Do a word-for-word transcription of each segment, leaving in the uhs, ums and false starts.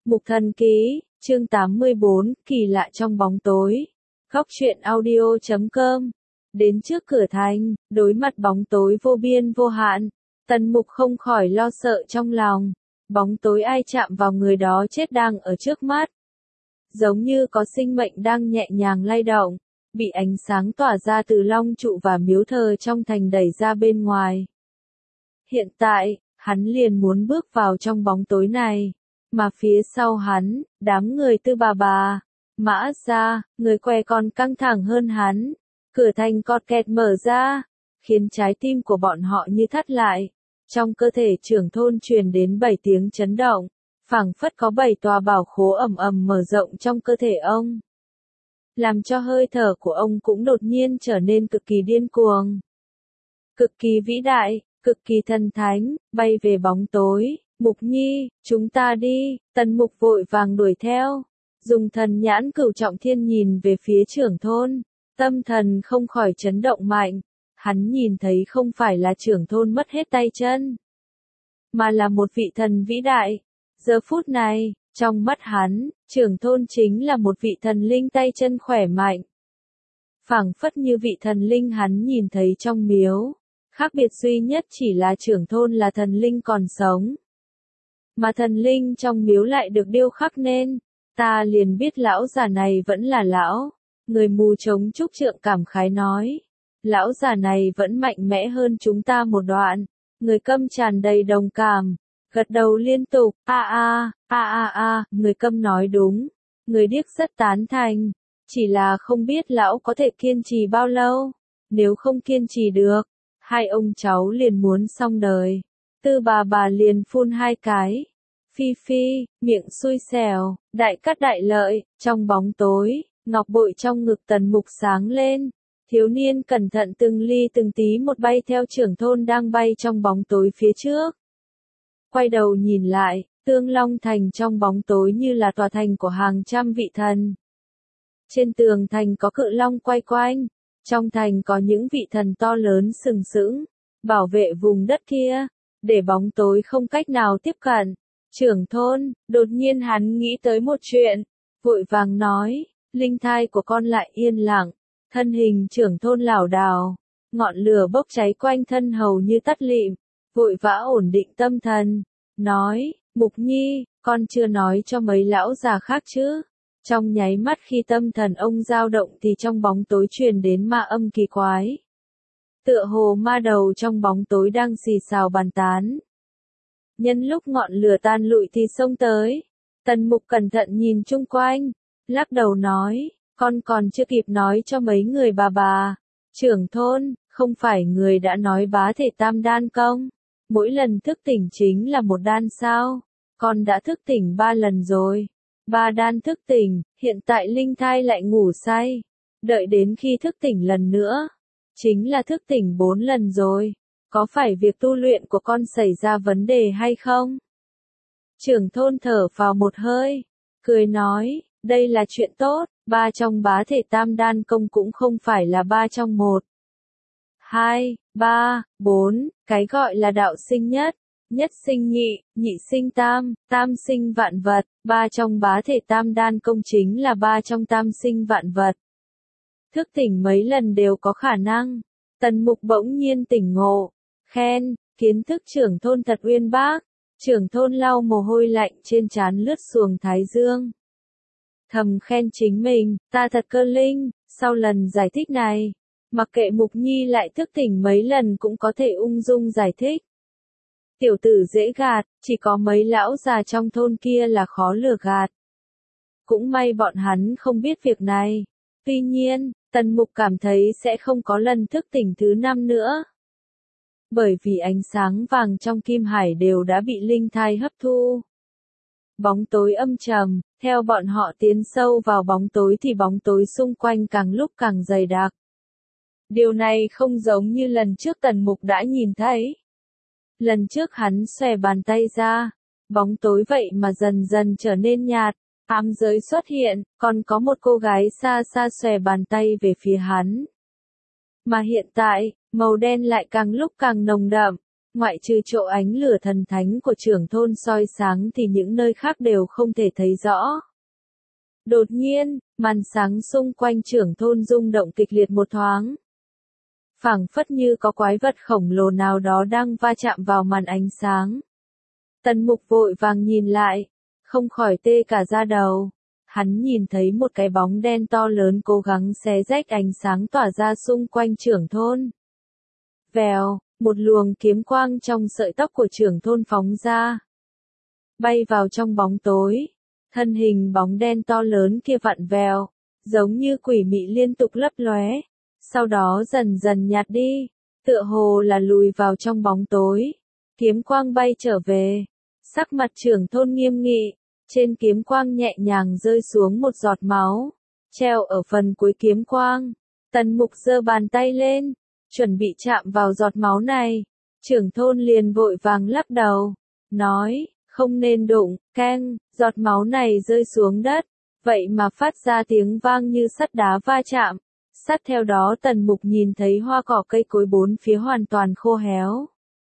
Mục Thần Ký, chương tám mươi bốn, kỳ lạ trong bóng tối. Góc truyện audio chấm com. Đến trước cửa thành, đối mặt bóng tối vô biên vô hạn, Tần Mục không khỏi lo sợ trong lòng. Bóng tối ai chạm vào người đó chết đang ở trước mắt. Giống như có sinh mệnh đang nhẹ nhàng lay động, bị ánh sáng tỏa ra từ long trụ và miếu thờ trong thành đẩy ra bên ngoài. Hiện tại, hắn liền muốn bước vào trong bóng tối này. Mà phía sau hắn, đám người Tư Bà Bà, Mã Gia, người què còn căng thẳng hơn hắn. Cửa thành cọt kẹt mở ra, khiến trái tim của bọn họ như thắt lại. Trong cơ thể trưởng thôn truyền đến bảy tiếng chấn động, phảng phất có bảy tòa bảo khố ầm ầm mở rộng trong cơ thể ông. Làm cho hơi thở của ông cũng đột nhiên trở nên cực kỳ điên cuồng. Cực kỳ vĩ đại, cực kỳ thần thánh, bay về bóng tối. Mục Nhi, chúng ta đi, Tần Mục vội vàng đuổi theo. Dùng thần nhãn cửu trọng thiên nhìn về phía trưởng thôn, tâm thần không khỏi chấn động mạnh. Hắn nhìn thấy không phải là trưởng thôn mất hết tay chân, mà là một vị thần vĩ đại. Giờ phút này, trong mắt hắn, trưởng thôn chính là một vị thần linh tay chân khỏe mạnh. Phảng phất như vị thần linh hắn nhìn thấy trong miếu. Khác biệt duy nhất chỉ là trưởng thôn là thần linh còn sống. Mà thần linh trong miếu lại được điêu khắc nên, ta liền biết lão già này vẫn là lão. Người mù chống trúc trượng cảm khái nói, lão già này vẫn mạnh mẽ hơn chúng ta một đoạn. Người câm tràn đầy đồng cảm, gật đầu liên tục, a a, a a a, người câm nói đúng. Người điếc rất tán thành, chỉ là không biết lão có thể kiên trì bao lâu. Nếu không kiên trì được, hai ông cháu liền muốn xong đời. Tư Bà Bà liền phun hai cái. Phi phi, miệng xui xẻo, đại cát đại lợi. Trong bóng tối, ngọc bội trong ngực Tần Mục sáng lên. Thiếu niên cẩn thận từng ly từng tí một bay theo trưởng thôn đang bay trong bóng tối phía trước. Quay đầu nhìn lại, Tương Long Thành trong bóng tối như là tòa thành của hàng trăm vị thần. Trên tường thành có cự long quay quanh. Trong thành có những vị thần to lớn sừng sững, bảo vệ vùng đất kia, để bóng tối không cách nào tiếp cận. Trưởng thôn, đột nhiên hắn nghĩ tới một chuyện, vội vàng nói, linh thai của con lại yên lặng, thân hình trưởng thôn lảo đảo, ngọn lửa bốc cháy quanh thân hầu như tắt lịm, vội vã ổn định tâm thần, nói, Mục Nhi, con chưa nói cho mấy lão già khác chứ. Trong nháy mắt khi tâm thần ông dao động thì trong bóng tối truyền đến ma âm kỳ quái. Tựa hồ ma đầu trong bóng tối đang xì xào bàn tán. Nhân lúc ngọn lửa tan lụi thì xông tới. Tần Mục cẩn thận nhìn chung quanh, lắc đầu nói, con còn chưa kịp nói cho mấy người bà bà. Trưởng thôn, không phải người đã nói bá thể tam đan công. Mỗi lần thức tỉnh chính là một đan sao. Con đã thức tỉnh ba lần rồi. Ba đan thức tỉnh, hiện tại linh thai lại ngủ say. Đợi đến khi thức tỉnh lần nữa, chính là thức tỉnh bốn lần rồi. Có phải việc tu luyện của con xảy ra vấn đề hay không? Trưởng thôn thở vào một hơi, cười nói, đây là chuyện tốt, ba trong bá thể tam đan công cũng không phải là ba trong một. Hai, ba, bốn, cái gọi là đạo sinh nhất. Nhất sinh nhị, nhị sinh tam, tam sinh vạn vật, ba trong bá thể tam đan công chính là ba trong tam sinh vạn vật. Thức tỉnh mấy lần đều có khả năng. Tần Mục bỗng nhiên tỉnh ngộ, khen, kiến thức trưởng thôn thật uyên bác. Trưởng thôn lau mồ hôi lạnh trên trán lướt xuồng thái dương. Thầm khen chính mình, ta thật cơ linh, sau lần giải thích này, mặc kệ Mục Nhi lại thức tỉnh mấy lần cũng có thể ung dung giải thích. Tiểu tử dễ gạt, chỉ có mấy lão già trong thôn kia là khó lừa gạt. Cũng may bọn hắn không biết việc này. Tuy nhiên, Tần Mục cảm thấy sẽ không có lần thức tỉnh thứ năm nữa. Bởi vì ánh sáng vàng trong kim hải đều đã bị linh thai hấp thu. Bóng tối âm trầm, theo bọn họ tiến sâu vào bóng tối thì bóng tối xung quanh càng lúc càng dày đặc. Điều này không giống như lần trước Tần Mục đã nhìn thấy. Lần trước hắn xòe bàn tay ra, bóng tối vậy mà dần dần trở nên nhạt, ám giới xuất hiện, còn có một cô gái xa xa xòe bàn tay về phía hắn. Mà hiện tại, màu đen lại càng lúc càng nồng đậm, Ngoại trừ chỗ ánh lửa thần thánh của trưởng thôn soi sáng thì những nơi khác đều không thể thấy rõ. Đột nhiên, màn sáng xung quanh trưởng thôn rung động kịch liệt một thoáng. Phảng phất như có quái vật khổng lồ nào đó đang va chạm vào màn ánh sáng. Tần Mục vội vàng nhìn lại, không khỏi tê cả da đầu. Hắn nhìn thấy một cái bóng đen to lớn cố gắng xé rách ánh sáng tỏa ra xung quanh trưởng thôn. Vèo, một luồng kiếm quang trong sợi tóc của trưởng thôn phóng ra. Bay vào trong bóng tối. Thân hình bóng đen to lớn kia vặn vèo, giống như quỷ mị liên tục lấp lóe. Sau đó dần dần nhạt đi, tựa hồ là lùi vào trong bóng tối. Kiếm quang bay trở về. Sắc mặt trưởng thôn nghiêm nghị. Trên kiếm quang nhẹ nhàng rơi xuống một giọt máu, treo ở phần cuối kiếm quang. Tần Mục giơ bàn tay lên, chuẩn bị chạm vào giọt máu này. Trưởng thôn liền vội vàng lắc đầu, nói, không nên đụng, keng, giọt máu này rơi xuống đất, vậy mà phát ra tiếng vang như sắt đá va chạm. Sát theo đó Tần Mục nhìn thấy hoa cỏ cây cối bốn phía hoàn toàn khô héo.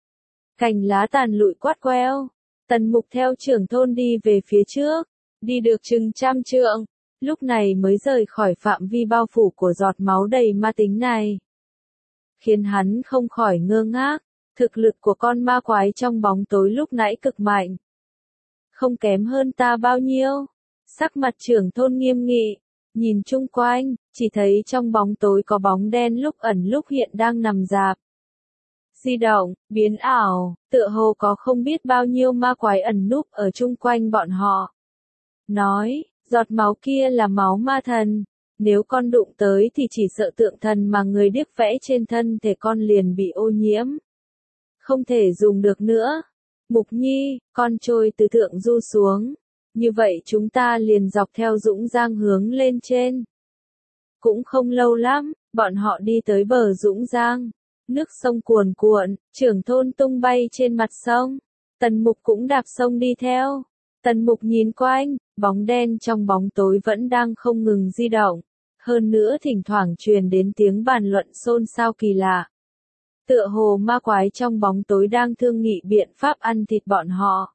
Cành lá tàn lụi quát queo. Tần Mục theo trưởng thôn đi về phía trước, đi được chừng trăm trượng, lúc này mới rời khỏi phạm vi bao phủ của giọt máu đầy ma tính này. Khiến hắn không khỏi ngơ ngác, thực lực của con ma quái trong bóng tối lúc nãy cực mạnh. Không kém hơn ta bao nhiêu. Sắc mặt trưởng thôn nghiêm nghị, nhìn chung quanh, chỉ thấy trong bóng tối có bóng đen lúc ẩn lúc hiện đang nằm rạp. Di động, biến ảo, tựa hồ có không biết bao nhiêu ma quái ẩn núp ở chung quanh bọn họ. Nói, giọt máu kia là máu ma thần, nếu con đụng tới thì chỉ sợ tượng thần mà người điếc vẽ trên thân thể con liền bị ô nhiễm. Không thể dùng được nữa. Mục Nhi, con trôi từ thượng du xuống. Như vậy chúng ta liền dọc theo Dũng Giang hướng lên trên. Cũng không lâu lắm, bọn họ đi tới bờ Dũng Giang. Nước sông cuồn cuộn, trưởng thôn tung bay trên mặt sông. Tần Mục cũng đạp sông đi theo. Tần Mục nhìn quanh, bóng đen trong bóng tối vẫn đang không ngừng di động. Hơn nữa thỉnh thoảng truyền đến tiếng bàn luận xôn xao kỳ lạ. Tựa hồ ma quái trong bóng tối đang thương nghị biện pháp ăn thịt bọn họ.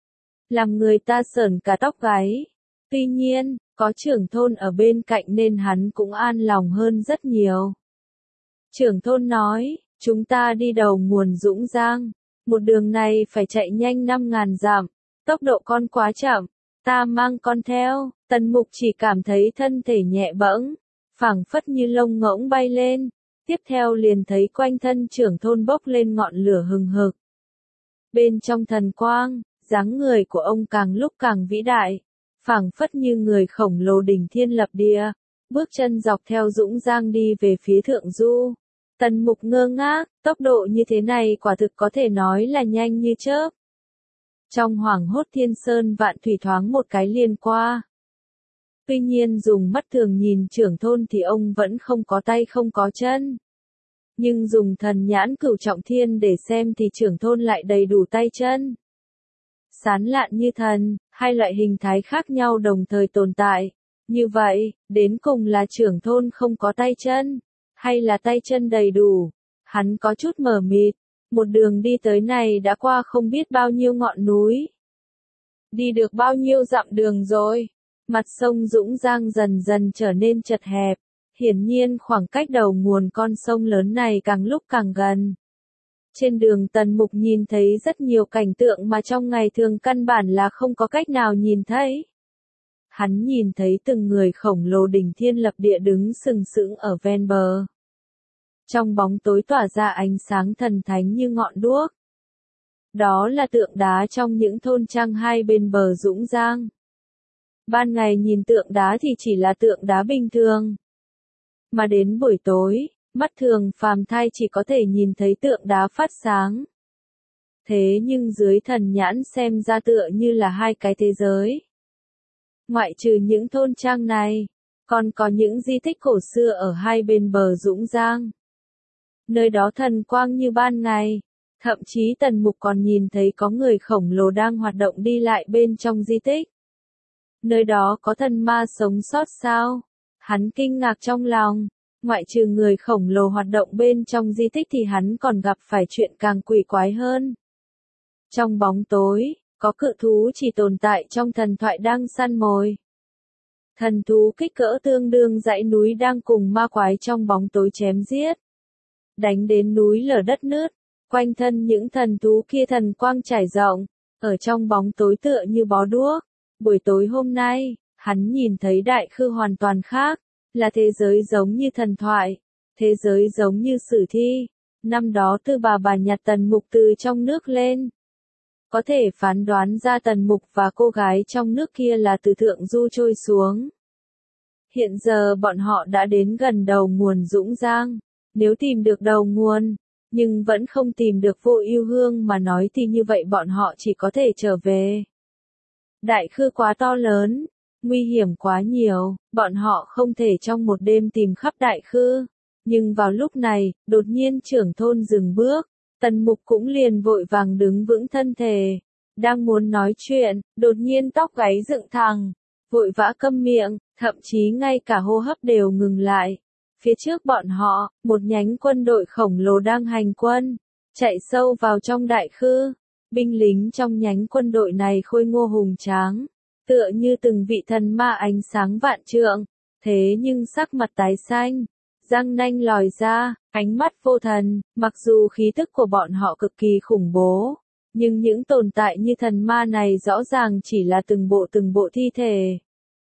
Làm người ta sởn cả tóc gáy. Tuy nhiên, có trưởng thôn ở bên cạnh nên hắn cũng an lòng hơn rất nhiều. Trưởng thôn nói, chúng ta đi đầu nguồn Dũng Giang. Một đường này phải chạy nhanh năm ngàn dặm. Tốc độ con quá chậm. Ta mang con theo. Tần Mục chỉ cảm thấy thân thể nhẹ bẫng, phảng phất như lông ngỗng bay lên. Tiếp theo liền thấy quanh thân trưởng thôn bốc lên ngọn lửa hừng hực. Bên trong thần quang, dáng người của ông càng lúc càng vĩ đại, phảng phất như người khổng lồ đỉnh thiên lập địa, bước chân dọc theo Dũng Giang đi về phía thượng du. Tần Mục ngơ ngác, tốc độ như thế này quả thực có thể nói là nhanh như chớp. Trong hoảng hốt thiên sơn vạn thủy thoáng một cái liền qua. Tuy nhiên dùng mắt thường nhìn trưởng thôn thì ông vẫn không có tay không có chân. Nhưng dùng thần nhãn cửu trọng thiên để xem thì trưởng thôn lại đầy đủ tay chân. Sán lạn như thần, hai loại hình thái khác nhau đồng thời tồn tại. Như vậy, đến cùng là trưởng thôn không có tay chân, hay là tay chân đầy đủ? Hắn có chút mờ mịt, một đường đi tới này đã qua không biết bao nhiêu ngọn núi. Đi được bao nhiêu dặm đường rồi? Mặt sông Dũng Giang dần dần trở nên chật hẹp, hiển nhiên khoảng cách đầu nguồn con sông lớn này càng lúc càng gần. Trên đường Tần Mục nhìn thấy rất nhiều cảnh tượng mà trong ngày thường căn bản là không có cách nào nhìn thấy. Hắn nhìn thấy từng người khổng lồ đỉnh thiên lập địa đứng sừng sững ở ven bờ. Trong bóng tối tỏa ra ánh sáng thần thánh như ngọn đuốc. Đó là tượng đá trong những thôn trang hai bên bờ Dũng Giang. Ban ngày nhìn tượng đá thì chỉ là tượng đá bình thường. Mà đến buổi tối, mắt thường phàm thai chỉ có thể nhìn thấy tượng đá phát sáng. Thế nhưng dưới thần nhãn xem ra tựa như là hai cái thế giới. Ngoại trừ những thôn trang này, còn có những di tích cổ xưa ở hai bên bờ Dũng Giang. Nơi đó thần quang như ban ngày, thậm chí Tần Mục còn nhìn thấy có người khổng lồ đang hoạt động đi lại bên trong di tích. Nơi đó có thần ma sống sót sao? Hắn kinh ngạc trong lòng, Ngoại trừ người khổng lồ hoạt động bên trong di tích thì hắn còn gặp phải chuyện càng quỷ quái hơn. Trong bóng tối, có cự thú chỉ tồn tại trong thần thoại đang săn mồi. Thần thú kích cỡ tương đương dãy núi đang cùng ma quái trong bóng tối chém giết. Đánh đến núi lở đất nứt, quanh thân những thần thú kia thần quang trải rộng, ở trong bóng tối tựa như bó đuốc. Buổi tối hôm nay, hắn nhìn thấy đại khư hoàn toàn khác, là thế giới giống như thần thoại, thế giới giống như sử thi. Năm đó Tư Bà Bà nhặt Tần Mục từ trong nước lên. Có thể phán đoán ra Tần Mục và cô gái trong nước kia là từ thượng du trôi xuống. Hiện giờ bọn họ đã đến gần đầu nguồn Dũng Giang. Nếu tìm được đầu nguồn, nhưng vẫn không tìm được Vô Ưu Hương mà nói thì như vậy bọn họ chỉ có thể trở về. Đại khư quá to lớn, nguy hiểm quá nhiều, bọn họ không thể trong một đêm tìm khắp đại khư. Nhưng vào lúc này, đột nhiên trưởng thôn dừng bước, Tần Mục cũng liền vội vàng đứng vững thân thể. Đang muốn nói chuyện, đột nhiên tóc gáy dựng thẳng, vội vã câm miệng, thậm chí ngay cả hô hấp đều ngừng lại. Phía trước bọn họ, một nhánh quân đội khổng lồ đang hành quân, chạy sâu vào trong đại khư. Binh lính trong nhánh quân đội này khôi ngô hùng tráng, tựa như từng vị thần ma ánh sáng vạn trượng, thế nhưng sắc mặt tái xanh, răng nanh lòi ra, ánh mắt vô thần. Mặc dù khí tức của bọn họ cực kỳ khủng bố, nhưng những tồn tại như thần ma này rõ ràng chỉ là từng bộ từng bộ thi thể.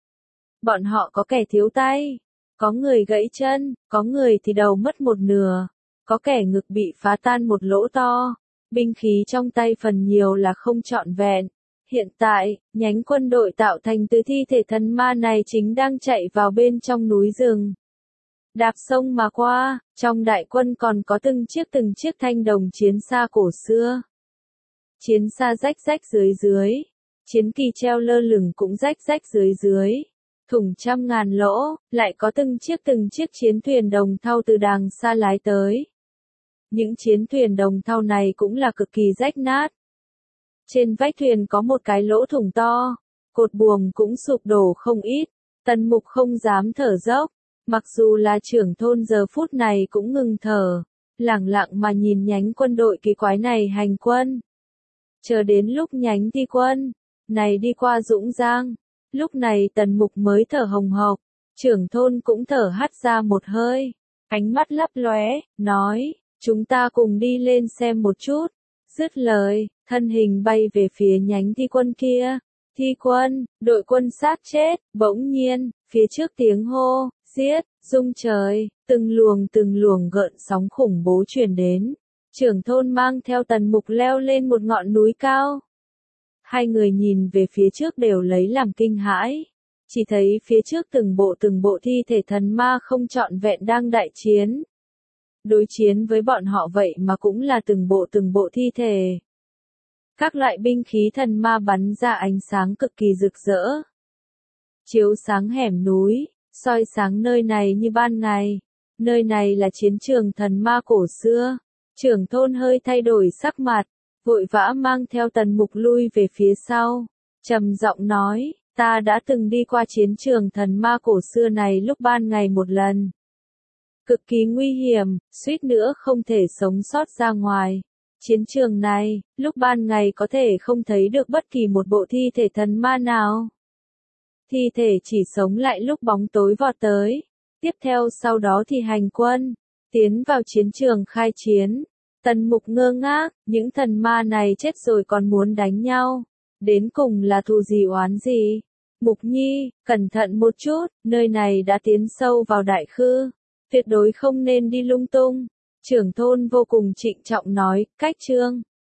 Bọn họ có kẻ thiếu tay, có người gãy chân, có người thì đầu mất một nửa, có kẻ ngực bị phá tan một lỗ to. Binh khí trong tay phần nhiều là không trọn vẹn. Hiện tại, nhánh quân đội tạo thành từ thi thể thần ma này chính đang chạy vào bên trong núi rừng. Đạp sông mà qua, trong đại quân còn có từng chiếc từng chiếc thanh đồng chiến xa cổ xưa. Chiến xa rách rách dưới dưới, chiến kỳ treo lơ lửng cũng rách rách dưới dưới, thủng trăm ngàn lỗ, lại có từng chiếc từng chiếc chiến thuyền đồng thau từ đàng xa lái tới. Những chiến thuyền đồng thau này cũng là cực kỳ rách nát. Trên vách thuyền có một cái lỗ thủng to, cột buồm cũng sụp đổ không ít. Tần Mục không dám thở dốc, mặc dù là trưởng thôn giờ phút này cũng ngừng thở, lẳng lặng mà nhìn nhánh quân đội kỳ quái này hành quân. Chờ đến lúc nhánh thi quân này đi qua Dũng Giang, lúc này Tần Mục mới thở hồng hộc, trưởng thôn cũng thở hắt ra một hơi, ánh mắt lấp lóe, nói: "Chúng ta cùng đi lên xem một chút." Dứt lời, thân hình bay về phía nhánh thi quân kia. Thi quân, đội quân xác chết. Bỗng nhiên, phía trước tiếng hô, giết, rung trời, từng luồng từng luồng gợn sóng khủng bố truyền đến. Trưởng thôn mang theo Tần Mục leo lên một ngọn núi cao. Hai người nhìn về phía trước đều lấy làm kinh hãi. Chỉ thấy phía trước từng bộ từng bộ thi thể thần ma không trọn vẹn đang đại chiến. Đối chiến với bọn họ vậy mà cũng là từng bộ từng bộ thi thể. Các loại binh khí thần ma bắn ra ánh sáng cực kỳ rực rỡ, chiếu sáng hẻm núi, soi sáng nơi này như ban ngày. Nơi này là chiến trường thần ma cổ xưa. Trưởng thôn hơi thay đổi sắc mặt, vội vã mang theo Tần Mục lui về phía sau, trầm giọng nói: "Ta đã từng đi qua chiến trường thần ma cổ xưa này lúc ban ngày một lần. Cực kỳ nguy hiểm, suýt nữa không thể sống sót ra ngoài. Chiến trường này, lúc ban ngày có thể không thấy được bất kỳ một bộ thi thể thần ma nào. Thi thể chỉ sống lại lúc bóng tối vọt tới. Tiếp theo sau đó thì hành quân, tiến vào chiến trường khai chiến." Tần Mục ngơ ngác, những thần ma này chết rồi còn muốn đánh nhau. Đến cùng là thù gì oán gì? Mục Nhi, cẩn thận một chút, nơi này đã tiến sâu vào đại khư. Tuyệt đối không nên đi lung tung. Trưởng thôn vô cùng trịnh trọng nói, cách chương.